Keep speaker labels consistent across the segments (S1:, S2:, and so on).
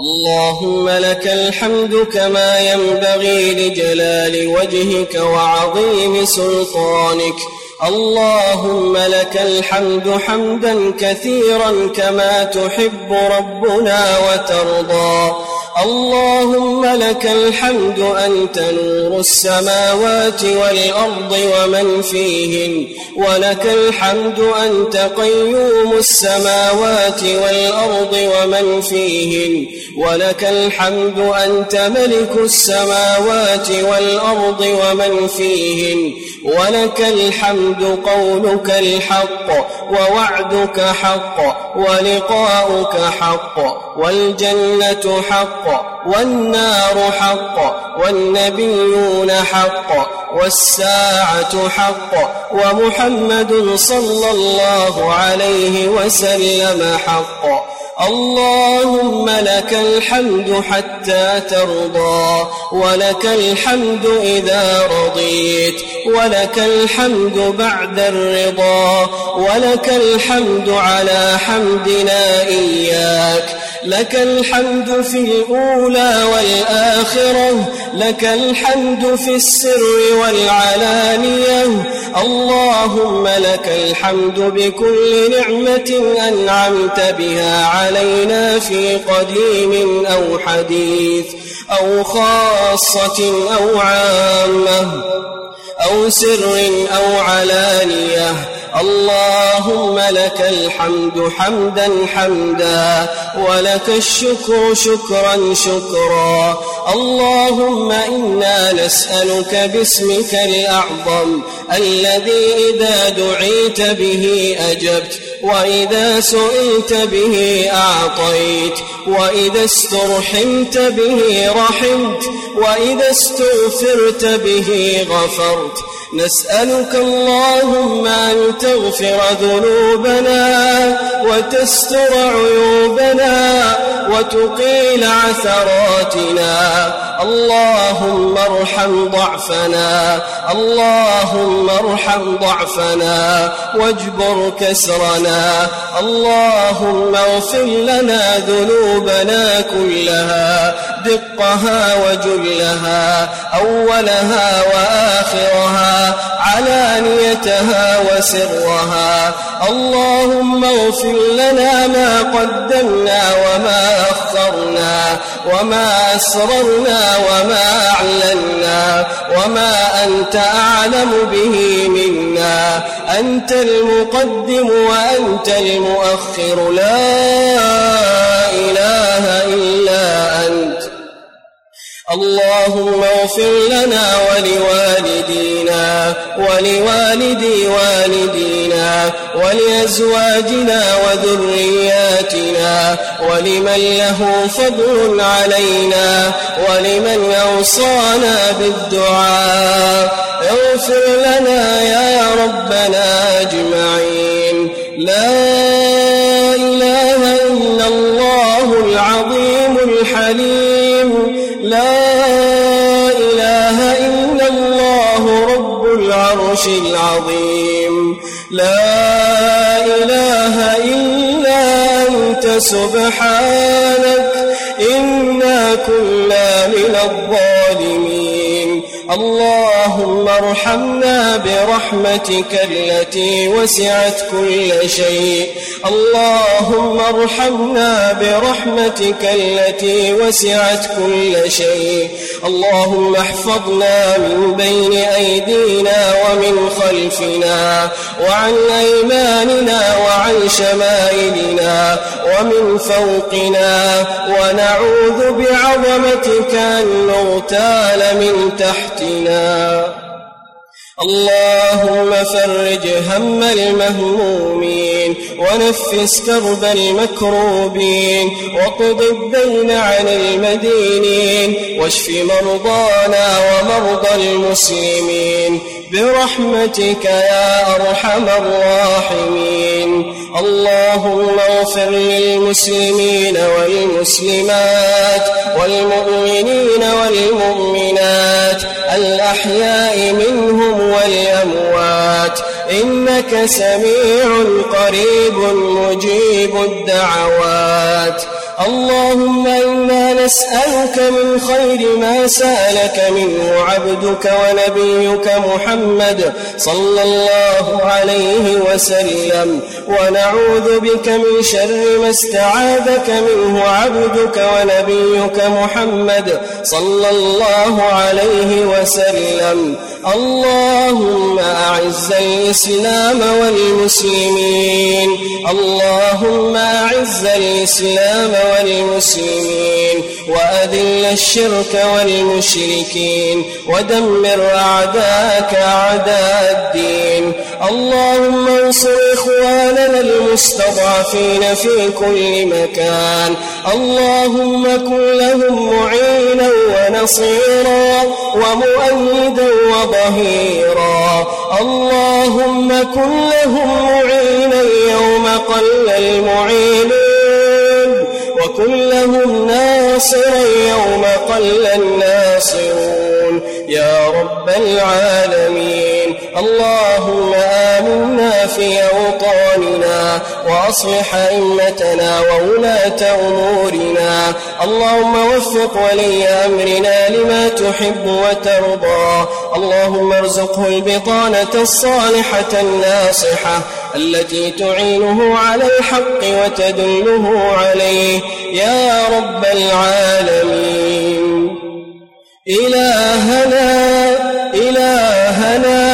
S1: اللهم لك الحمد كما ينبغي لجلال وجهك وعظيم سلطانك. اللهم لك الحمد حمدا كثيرا كما تحب ربنا وترضى. اللهم لك الحمد أنت نور السماوات والأرض ومن فيهن، ولك الحمد أنت قيوم السماوات والأرض ومن فيهن، ولك الحمد أنت ملك السماوات والأرض ومن فيهن، ولك الحمد قولك الحق ووعدك حق ولقاؤك حق والجنة حق والنار حق والنبيون حق والساعة حق ومحمد صلى الله عليه وسلم حق. اللهم لك الحمد حتى ترضى، ولك الحمد إذا رضيت، ولك الحمد بعد الرضا، ولك الحمد على حمدنا إياك. لك الحمد في الأولى والآخرة، لك الحمد في السر والعلانية. اللهم لك الحمد بكل نعمة أنعمت بها علينا في قديم أو حديث أو خاصة أو عامة أو سر أو علانية. اللهم لك الحمد حمدا حمدا، ولك الشكر شكرا شكرا. اللهم إنا نسألك باسمك الأعظم الذي إذا دعيت به أجبت، وإذا سئلت به أعطيت، وإذا استرحمت به رحمت، وإذا استغفرت به غفرت. نسألك اللهم أن تغفر ذنوبنا وتستر عيوبنا وتقيل عثراتنا. اللهم ارحم ضعفنا، اللهم ارحم ضعفنا واجبر كسرنا. اللهم اغفر لنا ذنوبنا كلها، دقها وجلها، أولها وآخرها، علانيتها وسرها. اللهم اغفر لنا ما قدمنا وما أخرنا وما أسررنا وما أعلنا وما أنت أعلم به منا. أنت المقدم وأنت المؤخر، لا إله إلا أنت. اللهم اغفر لنا ولوالدينا ولوالدي والدينا ولأزواجنا وذرياتنا ولمن له فضل علينا ولمن أوصانا بالدعاء. اغفر لنا يا ربنا أجمعين. لا إله إلا الله العظيم الحليم، لا إله إلا الله رب العرش العظيم، لا إله إلا أنت سبحانك إنا كنا من الظالمين. اللهم ارحمنا برحمتك التي وسعت كل شيء. اللهم ارحمنا برحمتك التي وسعت كل شيء. اللهم احفظنا من بين أيدينا ومن خلفنا وعن أيماننا وعن شمائلنا ومن فوقنا، ونعوذ بعظمتك أن نغتال من تحتنا. اللهم فرج هم المهمومين ونفس كرب المكروبين واقض الدين عن المدينين واشف مرضانا ومرضى المسلمين برحمتك يا أرحم الراحمين. اللهم اغفر للمسلمين والمسلمات والمؤمنين والمؤمنات الأحياء منهم والأموات، إنك سميع قريب مجيب الدعوات. اللهم إنا نسألك من خير ما سألك منه عبدك ونبيك محمد صلى الله عليه وسلم، ونعوذ بك من شر ما استعاذك منه عبدك ونبيك محمد صلى الله عليه وسلم. اللهم أعز الإسلام والمسلمين، اللهم أعز الإسلام والمسلمين، وأذل الشرك والمشركين، ودمر أعداءك أعداء الدين. اللهم انصر إخواننا المستضعفين في كل مكان، اللهم كن لهم معينا ونصيرا ومؤيدا وظهيرا. اللهم كن لهم معينا يوم قل المعينين، وكن لهم ناصرا يوم قل الناصرون يا رب العالمين. اللهم آمنا في أوطاننا، وأصلح أئمتنا وولاة أمورنا. اللهم وفق ولي أمرنا لما تحب وترضى. اللهم ارزقه البطانة الصالحة الناصحة التي تعينه على الحق وتدله عليه يا رب العالمين. إلهنا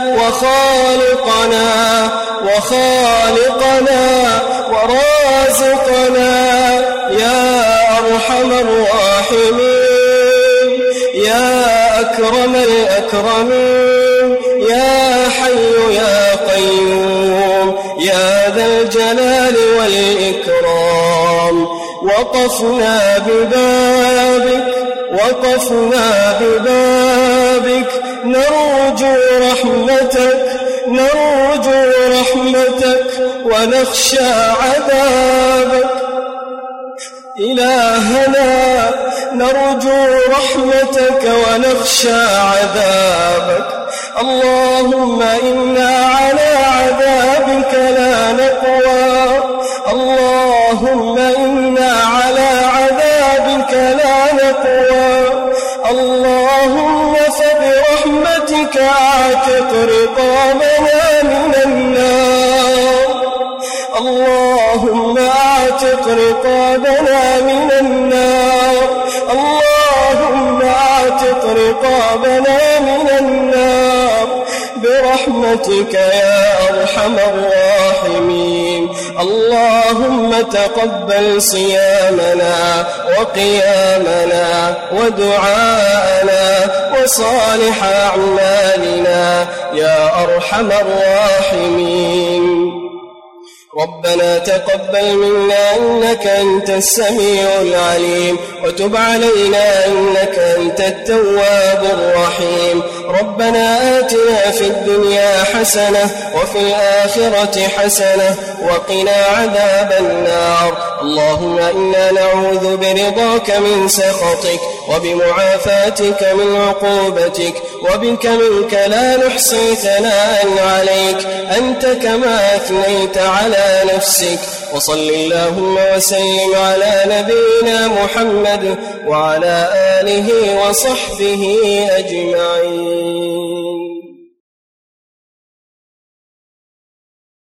S1: وخالقنا ورازقنا يا أرحم الراحمين، يا أكرم الأكرمين، يا حي يا قيوم، يا ذا الجلال والإكرام. وقفنا ببابك نرجو رحمتك ونخشى عذابك. إلهنا نرجو رحمتك ونخشى عذابك. اللهم إنا على عذابك لا نقوى، اللهم إنا على عذابك لا نقوى. اللهم فبرحمتك اعتق رقابنا من النار، اللهم اعتق رقابنا من النار، اللهم اعتق رقابنا من النار برحمتك يا أرحم الراحمين. اللهم تقبل صيامنا وقيامنا ودعاءنا وصالح أعمالنا يا أرحم الراحمين. ربنا تقبل منا إنك أنت السميع العليم، وتب علينا إنك أنت التواب الرحيم. ربنا آتنا في الدنيا حسنة وفي الآخرة حسنة وقنا عذاب النار. اللهم إنا نعوذ برضاك من سخطك وبمعافاتك من عقوبتك، وبك منك لا نحصي ثناء عليك أنت كما أثنيت على نفسك. وصل اللهم وسلم على نبينا محمد وعلى آله وصحبه أجمعين.